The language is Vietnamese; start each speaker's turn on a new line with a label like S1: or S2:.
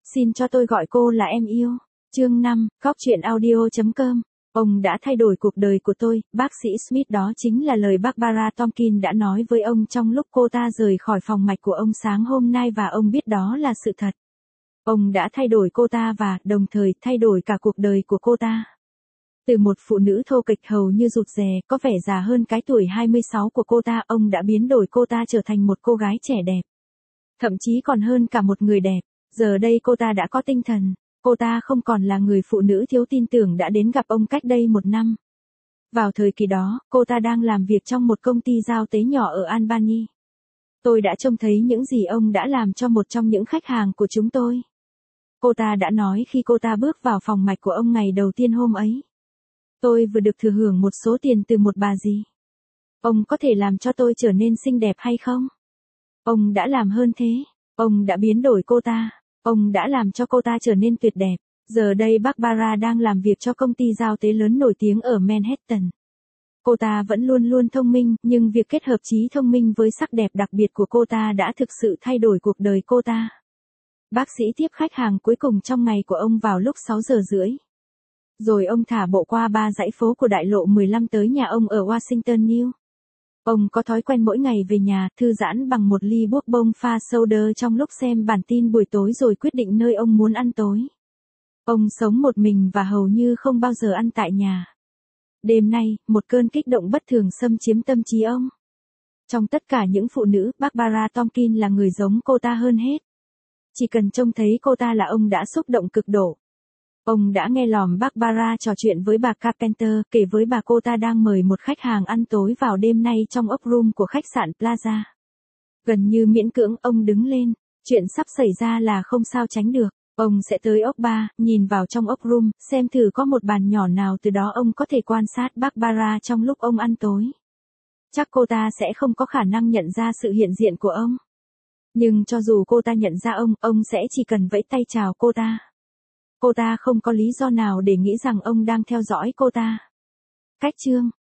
S1: Xin cho tôi gọi cô là em yêu. Chương 5, Góc truyện audio.com. Ông đã thay đổi cuộc đời của tôi, bác sĩ Smith. Đó chính là lời Barbara Tompkins đã nói với ông trong lúc cô ta rời khỏi phòng mạch của ông sáng hôm nay, và ông biết đó là sự thật. Ông đã thay đổi cô ta và, đồng thời, thay đổi cả cuộc đời của cô ta. Từ một phụ nữ thô kệch hầu như rụt rè, có vẻ già hơn cái tuổi 26 của cô ta, ông đã biến đổi cô ta trở thành một cô gái trẻ đẹp. Thậm chí còn hơn cả một người đẹp. Giờ đây cô ta đã có tinh thần. Cô ta không còn là người phụ nữ thiếu tin tưởng đã đến gặp ông cách đây 1 năm. Vào thời kỳ đó, cô ta đang làm việc trong một công ty giao tế nhỏ ở Albany. Tôi đã trông thấy những gì ông đã làm cho một trong những khách hàng của chúng tôi. Cô ta đã nói khi cô ta bước vào phòng mạch của ông ngày đầu tiên hôm ấy. Tôi vừa được thừa hưởng một số tiền từ một bà dì. Ông có thể làm cho tôi trở nên xinh đẹp hay không? Ông đã làm hơn thế. Ông đã biến đổi cô ta. Ông đã làm cho cô ta trở nên tuyệt đẹp. Giờ đây Barbara đang làm việc cho công ty giao tế lớn nổi tiếng ở Manhattan. Cô ta vẫn luôn luôn thông minh, nhưng việc kết hợp trí thông minh với sắc đẹp đặc biệt của cô ta đã thực sự thay đổi cuộc đời cô ta. Bác sĩ tiếp khách hàng cuối cùng trong ngày của ông vào lúc 6 giờ rưỡi. Rồi ông thả bộ qua 3 dãy phố của đại lộ 15 tới nhà ông ở Washington New. Ông có thói quen mỗi ngày về nhà, thư giãn bằng một ly bourbon pha soda trong lúc xem bản tin buổi tối rồi quyết định nơi ông muốn ăn tối. Ông sống một mình và hầu như không bao giờ ăn tại nhà. Đêm nay, một cơn kích động bất thường xâm chiếm tâm trí ông. Trong tất cả những phụ nữ, Barbara Tompkins là người giống cô ta hơn hết. Chỉ cần trông thấy cô ta là ông đã xúc động cực độ. Ông đã nghe lỏm Barbara trò chuyện với bà Carpenter, kể với bà cô ta đang mời một khách hàng ăn tối vào đêm nay trong ốc room của khách sạn Plaza. Gần như miễn cưỡng, ông đứng lên. Chuyện sắp xảy ra là không sao tránh được. Ông sẽ tới ốc bar, nhìn vào trong ốc room, xem thử có một bàn nhỏ nào, từ đó ông có thể quan sát Barbara trong lúc ông ăn tối. Chắc cô ta sẽ không có khả năng nhận ra sự hiện diện của ông. Nhưng cho dù cô ta nhận ra ông sẽ chỉ cần vẫy tay chào cô ta. Cô ta không có lý do nào để nghĩ rằng ông đang theo dõi cô ta. Cách chương